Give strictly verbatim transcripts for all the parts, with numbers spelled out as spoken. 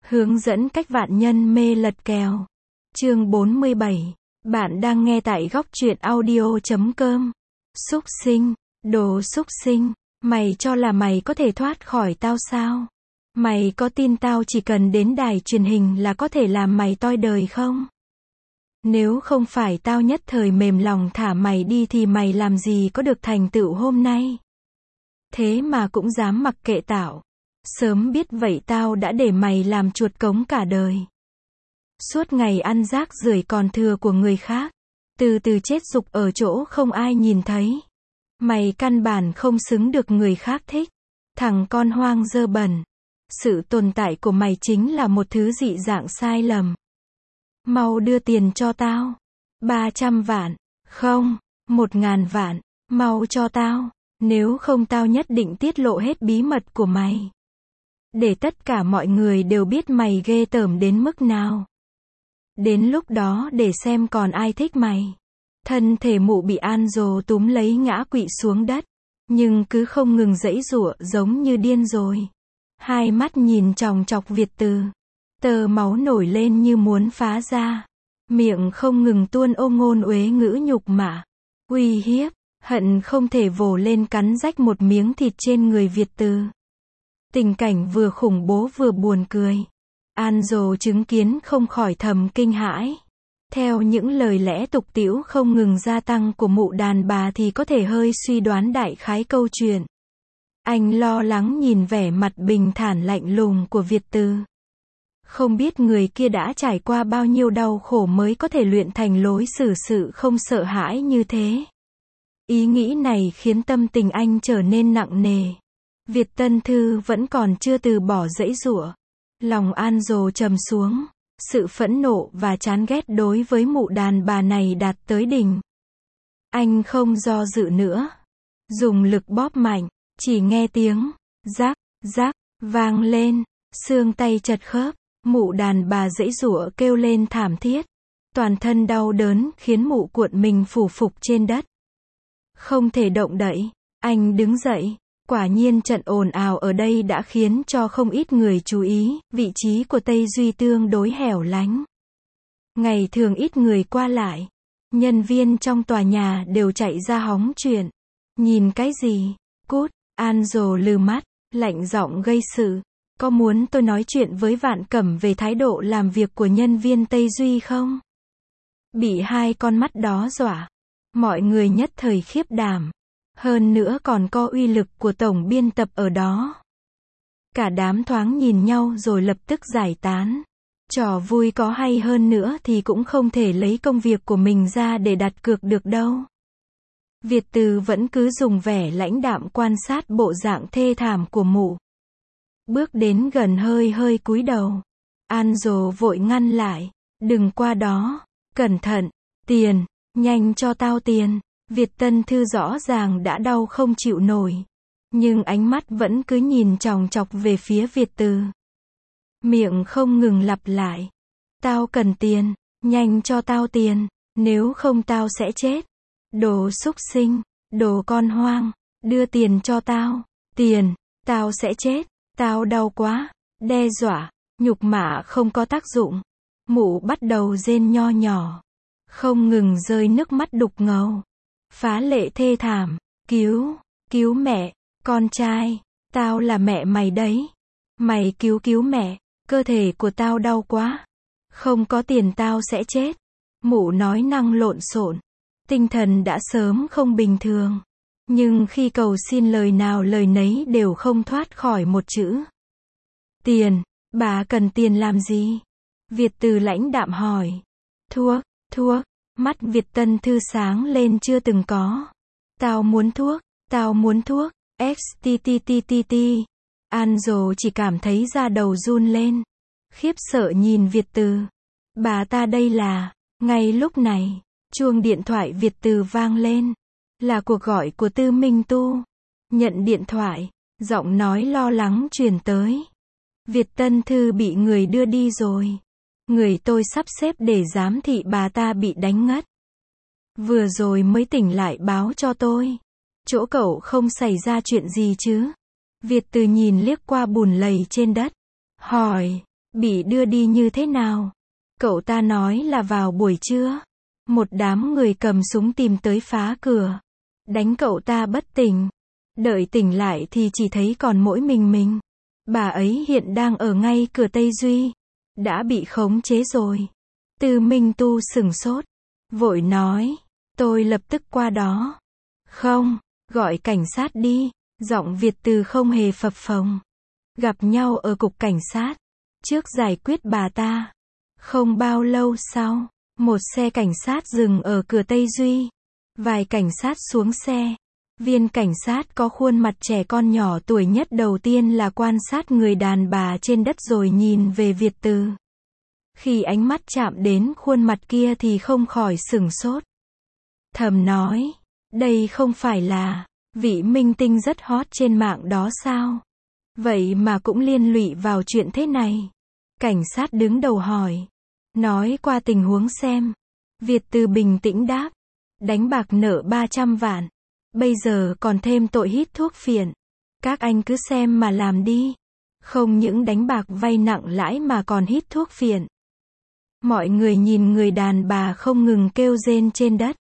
Hướng dẫn cách vạn nhân mê lật kèo. Chương bốn mươi bảy. Bạn đang nghe tại góc truyện audio chấm com. Súc sinh, đồ súc sinh, mày cho là mày có thể thoát khỏi tao sao? Mày có tin tao chỉ cần đến đài truyền hình là có thể làm mày toi đời không? Nếu không phải tao nhất thời mềm lòng thả mày đi thì mày làm gì có được thành tựu hôm nay? Thế mà cũng dám mặc kệ tao. Sớm biết vậy tao đã để mày làm chuột cống cả đời. Suốt ngày ăn rác rưởi còn thừa của người khác. Từ từ chết rục ở chỗ không ai nhìn thấy. Mày căn bản không xứng được người khác thích. Thằng con hoang dơ bẩn. Sự tồn tại của mày chính là một thứ dị dạng sai lầm. Mau đưa tiền cho tao. ba trăm vạn. Không, một ngàn vạn. Mau cho tao. Nếu không tao nhất định tiết lộ hết bí mật của mày. Để tất cả mọi người đều biết mày ghê tởm đến mức nào. Đến lúc đó để xem còn ai thích mày. Thân thể mụ bị An-dồ túm lấy ngã quỵ xuống đất. Nhưng cứ không ngừng giãy giụa giống như điên rồi. Hai mắt nhìn chòng chọc Việt Từ. Tơ máu nổi lên như muốn phá ra. Miệng không ngừng tuôn ô ngôn uế ngữ nhục mạ. Uy hiếp, hận không thể vồ lên cắn rách một miếng thịt trên người Việt Từ. Tình cảnh vừa khủng bố vừa buồn cười. An-dồ chứng kiến không khỏi thầm kinh hãi. Theo những lời lẽ tục tĩu không ngừng gia tăng của mụ đàn bà thì có thể hơi suy đoán đại khái câu chuyện. Anh lo lắng nhìn vẻ mặt bình thản lạnh lùng của Việt Từ. Không biết người kia đã trải qua bao nhiêu đau khổ mới có thể luyện thành lối xử sự không sợ hãi như thế. Ý nghĩ này khiến tâm tình anh trở nên nặng nề. Việt Tân Thư vẫn còn chưa từ bỏ giãy giụa. Lòng An-dồ trầm xuống. Sự phẫn nộ và chán ghét đối với mụ đàn bà này đạt tới đỉnh. Anh không do dự nữa. Dùng lực bóp mạnh. Chỉ nghe tiếng rắc, rắc, vang lên. Xương tay chật khớp. Mụ đàn bà giãy giụa kêu lên thảm thiết. Toàn thân đau đớn khiến mụ cuộn mình phủ phục trên đất. Không thể động đậy. Anh đứng dậy. Quả nhiên trận ồn ào ở đây đã khiến cho không ít người chú ý, vị trí của Tây Duy tương đối hẻo lánh. Ngày thường ít người qua lại. Nhân viên trong tòa nhà đều chạy ra hóng chuyện. Nhìn cái gì? Cút, An-dồ lừ mắt, lạnh giọng gây sự. Có muốn tôi nói chuyện với Vạn Cẩm về thái độ làm việc của nhân viên Tây Duy không? Bị hai con mắt đó dọa. Mọi người nhất thời khiếp đảm. Hơn nữa còn có uy lực của tổng biên tập ở đó. Cả đám thoáng nhìn nhau rồi lập tức giải tán. Trò vui có hay hơn nữa thì cũng không thể lấy công việc của mình ra để đặt cược được đâu. Việt Từ vẫn cứ dùng vẻ lãnh đạm quan sát bộ dạng thê thảm của mụ. Bước đến gần hơi hơi cúi đầu. An-dồ vội ngăn lại. Đừng qua đó. Cẩn thận. Tiền. Nhanh cho tao tiền. Việt Tân Thư rõ ràng đã đau không chịu nổi. Nhưng ánh mắt vẫn cứ nhìn chòng chọc về phía Việt Từ. Miệng không ngừng lặp lại. Tao cần tiền. Nhanh cho tao tiền. Nếu không tao sẽ chết. Đồ súc sinh. Đồ con hoang. Đưa tiền cho tao. Tiền. Tao sẽ chết. Tao đau quá. Đe dọa. Nhục mạ không có tác dụng. Mụ bắt đầu rên nho nhỏ. Không ngừng rơi nước mắt đục ngầu. Phá lệ thê thảm. Cứu. Cứu mẹ. Con trai. Tao là mẹ mày đấy. Mày cứu cứu mẹ. Cơ thể của tao đau quá. Không có tiền tao sẽ chết. Mụ nói năng lộn xộn. Tinh thần đã sớm không bình thường. Nhưng khi cầu xin lời nào lời nấy đều không thoát khỏi một chữ. Tiền. Bà cần tiền làm gì? Việt Từ lãnh đạm hỏi. Thuốc. Thuốc. Mắt Việt Tân Thư sáng lên chưa từng có. Tao muốn thuốc. Tao muốn thuốc. xttttt. An-dồ chỉ cảm thấy da đầu run lên. Khiếp sợ nhìn Việt Từ. Bà ta đây là. Ngay lúc này, chuông điện thoại Việt Từ vang lên. Là cuộc gọi của Tư Minh Tu. Nhận điện thoại. Giọng nói lo lắng truyền tới. Việt Tân Thư bị người đưa đi rồi. Người tôi sắp xếp để giám thị bà ta bị đánh ngất. Vừa rồi mới tỉnh lại báo cho tôi. Chỗ cậu không xảy ra chuyện gì chứ? Việt Từ nhìn liếc qua bùn lầy trên đất. Hỏi. Bị đưa đi như thế nào? Cậu ta nói là vào buổi trưa. Một đám người cầm súng tìm tới phá cửa. Đánh cậu ta bất tỉnh. Đợi tỉnh lại thì chỉ thấy còn mỗi mình mình. Bà ấy hiện đang ở ngay cửa Tây Duy. Đã bị khống chế rồi. Từ Minh Tu sửng sốt. Vội nói. Tôi lập tức qua đó. Không, gọi cảnh sát đi. Giọng Việt Từ không hề phập phồng. Gặp nhau ở cục cảnh sát. Trước giải quyết bà ta. Không bao lâu sau, một xe cảnh sát dừng ở cửa Tây Duy. Vài cảnh sát xuống xe. Viên cảnh sát có khuôn mặt trẻ con nhỏ tuổi nhất đầu tiên là quan sát người đàn bà trên đất rồi nhìn về Việt Từ. Khi ánh mắt chạm đến khuôn mặt kia thì không khỏi sửng sốt. Thầm nói, đây không phải là vị minh tinh rất hot trên mạng đó sao? Vậy mà cũng liên lụy vào chuyện thế này. Cảnh sát đứng đầu hỏi. Nói qua tình huống xem. Việt Từ bình tĩnh đáp. Đánh bạc nợ ba trăm vạn. Bây giờ còn thêm tội hít thuốc phiện. Các anh cứ xem mà làm đi. Không những đánh bạc vay nặng lãi mà còn hít thuốc phiện. Mọi người nhìn người đàn bà không ngừng kêu rên trên đất.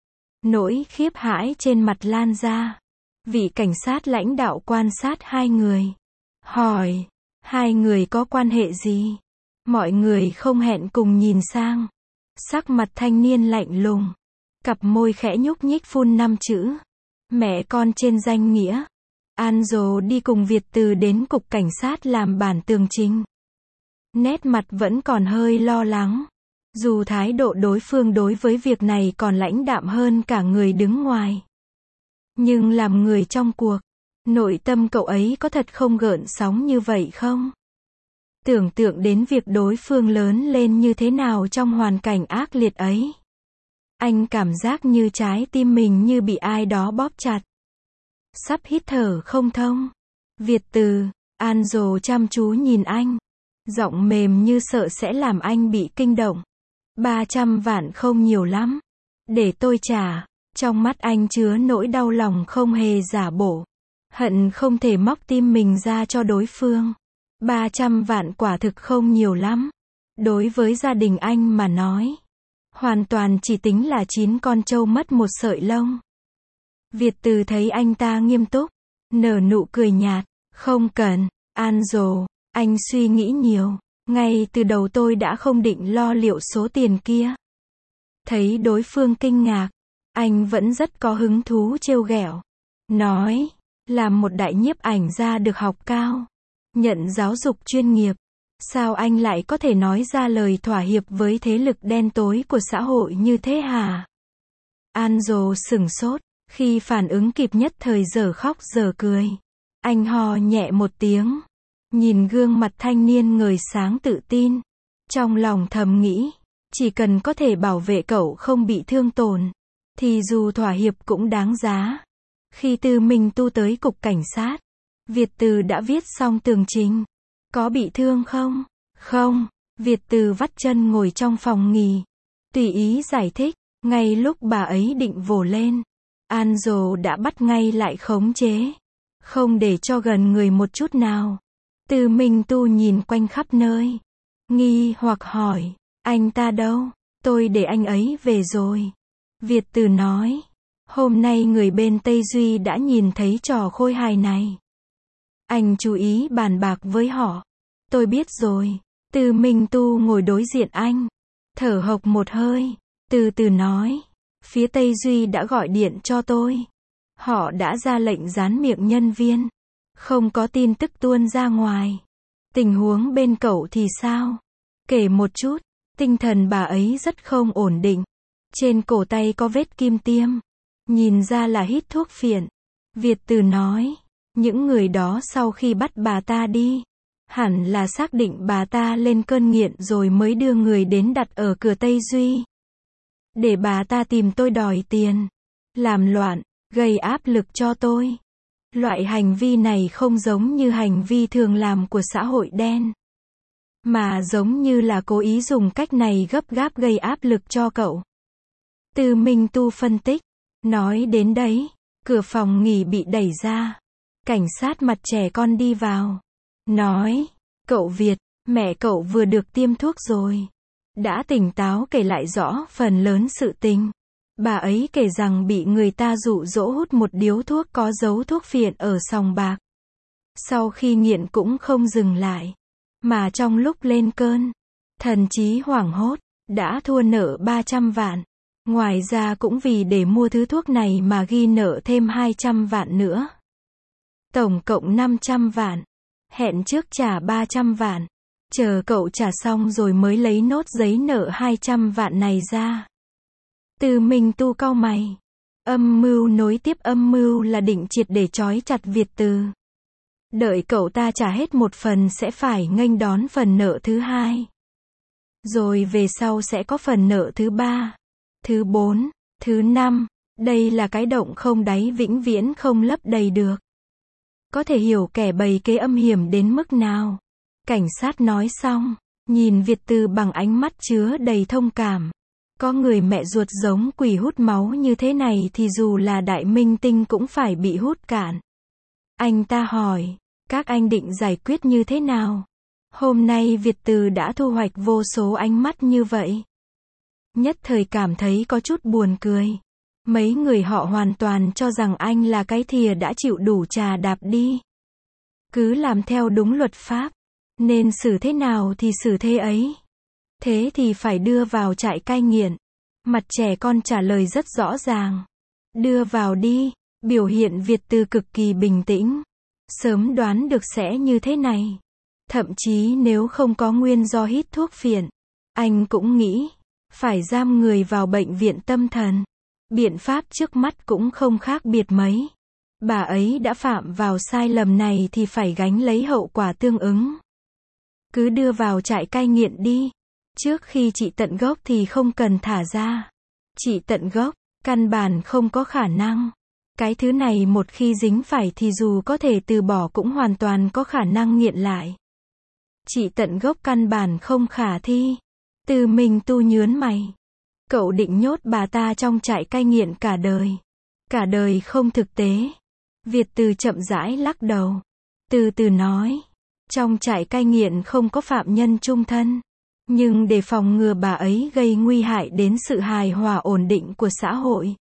Nỗi khiếp hãi trên mặt lan ra. Vị cảnh sát lãnh đạo quan sát hai người. Hỏi. Hai người có quan hệ gì? Mọi người không hẹn cùng nhìn sang. Sắc mặt thanh niên lạnh lùng. Cặp môi khẽ nhúc nhích phun năm chữ. Mẹ con trên danh nghĩa. Anzo đi cùng Việt Từ đến cục cảnh sát làm bản tường trình. Nét mặt vẫn còn hơi lo lắng. Dù thái độ đối phương đối với việc này còn lãnh đạm hơn cả người đứng ngoài. Nhưng làm người trong cuộc, nội tâm cậu ấy có thật không gợn sóng như vậy không? Tưởng tượng đến việc đối phương lớn lên như thế nào trong hoàn cảnh ác liệt ấy. Anh cảm giác như trái tim mình như bị ai đó bóp chặt. Sắp hít thở không thông. Việt Từ, Anzo chăm chú nhìn anh. Giọng mềm như sợ sẽ làm anh bị kinh động. ba trăm vạn không nhiều lắm. Để tôi trả. Trong mắt anh chứa nỗi đau lòng không hề giả bộ. Hận không thể móc tim mình ra cho đối phương. ba trăm vạn quả thực không nhiều lắm. Đối với gia đình anh mà nói. Hoàn toàn chỉ tính là chín con trâu mất một sợi lông. Việt Từ thấy anh ta nghiêm túc. Nở nụ cười nhạt. Không cần, Anzo, anh suy nghĩ nhiều. Ngay từ đầu tôi đã không định lo liệu số tiền kia. Thấy đối phương kinh ngạc. Anh vẫn rất có hứng thú trêu ghẹo. Nói, làm một đại nhiếp ảnh gia được học cao. Nhận giáo dục chuyên nghiệp. Sao anh lại có thể nói ra lời thỏa hiệp với thế lực đen tối của xã hội như thế hả? Anzo sửng sốt. Khi phản ứng kịp nhất thời giờ khóc giờ cười. Anh hò nhẹ một tiếng. Nhìn gương mặt thanh niên ngời sáng tự tin. Trong lòng thầm nghĩ. Chỉ cần có thể bảo vệ cậu không bị thương tổn. Thì dù thỏa hiệp cũng đáng giá. Khi Từ Minh Tu tới cục cảnh sát. Việt Từ đã viết xong tường trình. Có bị thương không? Không. Việt Từ vắt chân ngồi trong phòng nghỉ. Tùy ý giải thích. Ngay lúc bà ấy định vồ lên. Anzo đã bắt ngay lại khống chế. Không để cho gần người một chút nào. Từ Minh Tu nhìn quanh khắp nơi. Nghi hoặc hỏi. Anh ta đâu? Tôi để anh ấy về rồi. Việt Từ nói. Hôm nay người bên Tây Duy đã nhìn thấy trò khôi hài này. Anh chú ý bàn bạc với họ. Tôi biết rồi. Từ Minh Tu ngồi đối diện anh. Thở hộc một hơi. Từ từ nói. Phía Tây Duy đã gọi điện cho tôi. Họ đã ra lệnh dán miệng nhân viên. Không có tin tức tuôn ra ngoài. Tình huống bên cậu thì sao? Kể một chút. Tinh thần bà ấy rất không ổn định. Trên cổ tay có vết kim tiêm. Nhìn ra là hít thuốc phiện. Việt Từ nói. Những người đó sau khi bắt bà ta đi. Hẳn là xác định bà ta lên cơn nghiện rồi mới đưa người đến đặt ở cửa Tây Duy. Để bà ta tìm tôi đòi tiền. Làm loạn, gây áp lực cho tôi. Loại hành vi này không giống như hành vi thường làm của xã hội đen. Mà giống như là cố ý dùng cách này gấp gáp gây áp lực cho cậu. Từ Minh Tu phân tích. Nói đến đấy. Cửa phòng nghỉ bị đẩy ra. Cảnh sát mặt trẻ con đi vào. Nói. Cậu Việt, Mẹ cậu vừa được tiêm thuốc rồi. Đã tỉnh táo kể lại rõ phần lớn sự tình. Bà ấy kể rằng bị người ta dụ dỗ hút một điếu thuốc có dấu thuốc phiện ở sòng bạc. Sau khi nghiện cũng không dừng lại. Mà trong lúc lên cơn, thần trí hoảng hốt, đã thua nợ ba trăm vạn. Ngoài ra cũng vì để mua thứ thuốc này mà ghi nợ thêm hai trăm vạn nữa. Tổng cộng năm trăm vạn. Hẹn trước trả ba trăm vạn. Chờ cậu trả xong rồi mới lấy nốt giấy nợ hai trăm vạn này ra. Từ Minh Tu cau mày. Âm mưu nối tiếp âm mưu là định triệt để trói chặt Việt Từ. Đợi cậu ta trả hết một phần sẽ phải nghênh đón phần nợ thứ hai. Rồi về sau sẽ có phần nợ thứ ba, thứ bốn, thứ năm. Đây là cái động không đáy vĩnh viễn không lấp đầy được. Có thể hiểu kẻ bày kế âm hiểm đến mức nào. Cảnh sát nói xong, nhìn Việt Từ bằng ánh mắt chứa đầy thông cảm. Có người mẹ ruột giống quỷ hút máu như thế này thì dù là đại minh tinh cũng phải bị hút cạn. Anh ta hỏi, các anh định giải quyết như thế nào? Hôm nay Việt Từ đã thu hoạch vô số ánh mắt như vậy. Nhất thời cảm thấy có chút buồn cười. Mấy người họ hoàn toàn cho rằng anh là cái thìa đã chịu đủ trà đạp đi. Cứ làm theo đúng luật pháp. Nên xử thế nào thì xử thế ấy. Thế thì phải đưa vào trại cai nghiện. Mặt trẻ con trả lời rất rõ ràng. Đưa vào đi. Biểu hiện Việt Từ cực kỳ bình tĩnh. Sớm đoán được sẽ như thế này. Thậm chí nếu không có nguyên do hít thuốc phiện, anh cũng nghĩ, phải giam người vào bệnh viện tâm thần. Biện pháp trước mắt cũng không khác biệt mấy. Bà ấy đã phạm vào sai lầm này thì phải gánh lấy hậu quả tương ứng. Cứ đưa vào trại cai nghiện đi. Trước khi trị tận gốc thì không cần thả ra. Trị tận gốc, căn bản không có khả năng. Cái thứ này một khi dính phải thì dù có thể từ bỏ cũng hoàn toàn có khả năng nghiện lại. Trị tận gốc căn bản không khả thi. Từ Minh Tu nhớn mày. Cậu định nhốt bà ta trong trại cai nghiện cả đời. Cả đời không thực tế. Việt Từ chậm rãi lắc đầu. Từ từ nói. Trong trại cai nghiện không có phạm nhân chung thân. Nhưng để phòng ngừa bà ấy gây nguy hại đến sự hài hòa ổn định của xã hội.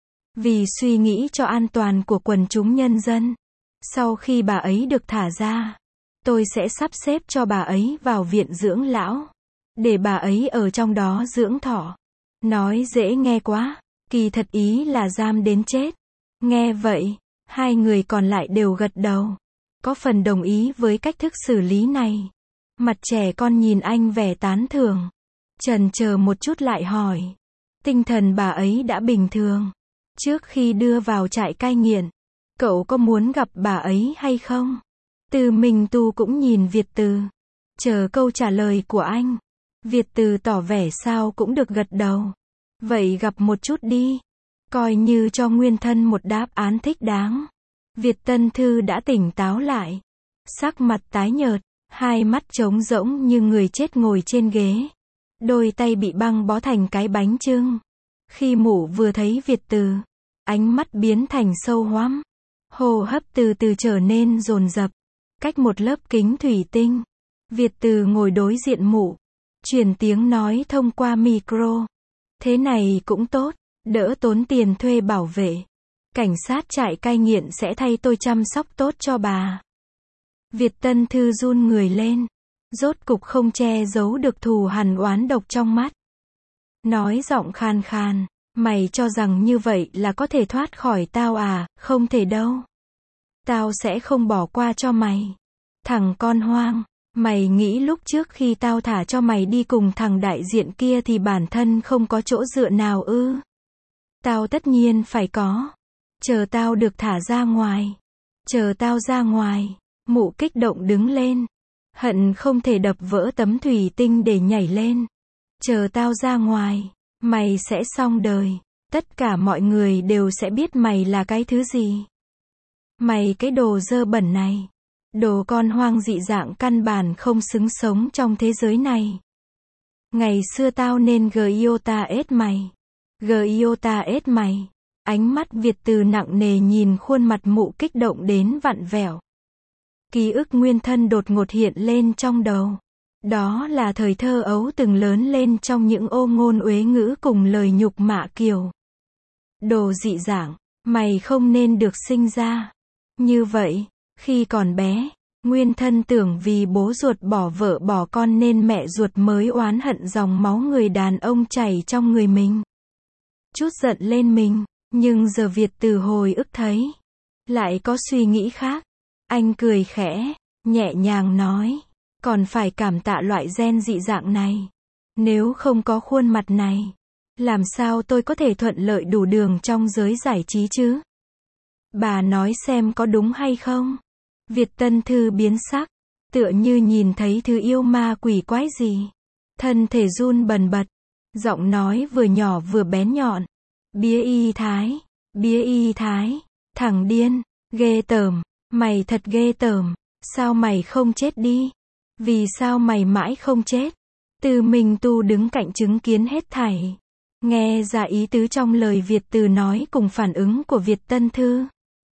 Vì suy nghĩ cho an toàn của quần chúng nhân dân. Sau khi bà ấy được thả ra, tôi sẽ sắp xếp cho bà ấy vào viện dưỡng lão. Để bà ấy ở trong đó dưỡng thọ. Nói dễ nghe quá, kỳ thật ý là giam đến chết. Nghe vậy, hai người còn lại đều gật đầu. Có phần đồng ý với cách thức xử lý này. Mặt trẻ con nhìn anh vẻ tán thưởng. Chần chờ một chút lại hỏi. Tinh thần bà ấy đã bình thường. Trước khi đưa vào trại cai nghiện, cậu có muốn gặp bà ấy hay không? Từ Minh Tu cũng nhìn Việt Từ. Chờ câu trả lời của anh. Việt Từ tỏ vẻ sao cũng được gật đầu. Vậy gặp một chút đi. Coi như cho nguyên thân một đáp án thích đáng. Việt Tân Thư đã tỉnh táo lại. Sắc mặt tái nhợt. Hai mắt trống rỗng như người chết ngồi trên ghế. Đôi tay bị băng bó thành cái bánh chưng. Khi mụ vừa thấy Việt Từ, ánh mắt biến thành sâu hoắm. Hô hấp từ từ trở nên dồn dập. Cách một lớp kính thủy tinh, Việt Từ ngồi đối diện mụ. Truyền tiếng nói thông qua micro. Thế này cũng tốt, đỡ tốn tiền thuê bảo vệ. Cảnh sát trại cai nghiện sẽ thay tôi chăm sóc tốt cho bà. Việt Tân Thư run người lên. Rốt cục không che giấu được thù hằn oán độc trong mắt. Nói giọng khan khan. Mày cho rằng như vậy là có thể thoát khỏi tao à? Không thể đâu. Tao sẽ không bỏ qua cho mày. Thằng con hoang. Mày nghĩ lúc trước khi tao thả cho mày đi cùng thằng đại diện kia thì bản thân không có chỗ dựa nào ư? Tao tất nhiên phải có. Chờ tao được thả ra ngoài. Chờ tao ra ngoài. Mụ kích động đứng lên. Hận không thể đập vỡ tấm thủy tinh để nhảy lên. Chờ tao ra ngoài. Mày sẽ xong đời. Tất cả mọi người đều sẽ biết mày là cái thứ gì. Mày cái đồ dơ bẩn này. Đồ con hoang dị dạng căn bản không xứng sống trong thế giới này. Ngày xưa tao nên giota ết mày. Giota ết mày. Ánh mắt Việt Từ nặng nề nhìn khuôn mặt mụ kích động đến vặn vẹo. Ký ức nguyên thân đột ngột hiện lên trong đầu. Đó là thời thơ ấu từng lớn lên trong những ô ngôn uế ngữ cùng lời nhục mạ kiểu đồ dị dạng, mày không nên được sinh ra. Như vậy, khi còn bé, nguyên thân tưởng vì bố ruột bỏ vợ bỏ con nên mẹ ruột mới oán hận dòng máu người đàn ông chảy trong người mình. Chút giận lên mình, nhưng giờ Việt từ hồi ức thấy, lại có suy nghĩ khác. Anh cười khẽ, nhẹ nhàng nói, còn phải cảm tạ loại gen dị dạng này. Nếu không có khuôn mặt này, làm sao tôi có thể thuận lợi đủ đường trong giới giải trí chứ? Bà nói xem có đúng hay không? Việt Tân Thư biến sắc, tựa như nhìn thấy thứ yêu ma quỷ quái gì. Thân thể run bần bật, giọng nói vừa nhỏ vừa bén nhọn. Bía y thái, bía y thái, thằng điên, ghê tởm, mày thật ghê tởm, sao mày không chết đi? Vì sao mày mãi không chết? Từ Minh Tu đứng cạnh chứng kiến hết thảy. Nghe ra ý tứ trong lời Việt Từ nói cùng phản ứng của Việt Tân Thư.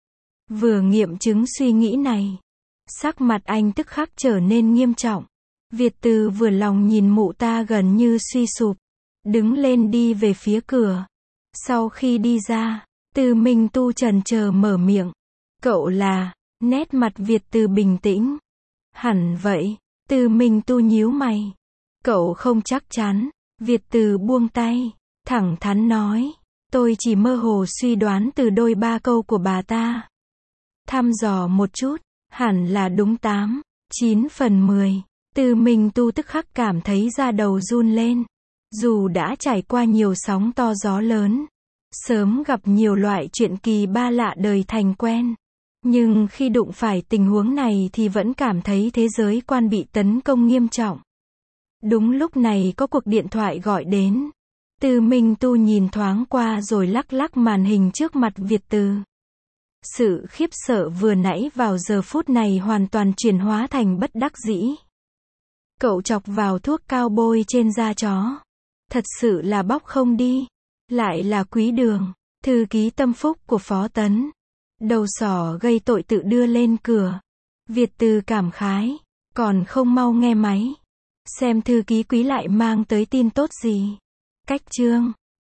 Vừa nghiệm chứng suy nghĩ này, sắc mặt anh tức khắc trở nên nghiêm trọng. Việt Từ vừa lòng nhìn mụ ta gần như suy sụp, đứng lên đi về phía cửa. Sau khi đi ra, Từ Minh Tu chần chờ mở miệng. Cậu là, nét mặt Việt Từ bình tĩnh. Hẳn vậy, Từ Minh Tu nhíu mày. Cậu không chắc chắn, Việt Từ buông tay, thẳng thắn nói. Tôi chỉ mơ hồ suy đoán từ đôi ba câu của bà ta. Thăm dò một chút, hẳn là đúng tám, chín phần mười. Từ Minh Tu tức khắc cảm thấy da đầu run lên. Dù đã trải qua nhiều sóng to gió lớn, sớm gặp nhiều loại chuyện kỳ ba lạ đời thành quen, nhưng khi đụng phải tình huống này thì vẫn cảm thấy thế giới quan bị tấn công nghiêm trọng. Đúng lúc này có cuộc điện thoại gọi đến. Từ Minh Tu nhìn thoáng qua rồi lắc lắc màn hình trước mặt Việt Từ. Sự khiếp sợ vừa nãy vào giờ phút này hoàn toàn chuyển hóa thành bất đắc dĩ. Cậu chọc vào thuốc cao bôi trên da chó. Thật sự là bóc không đi. Lại là Quý Đường, thư ký tâm phúc của Phó Tấn. Đầu sỏ gây tội tự đưa lên cửa. Việt Từ cảm khái, còn không mau nghe máy. Xem thư ký Quý lại mang tới tin tốt gì. Cách chương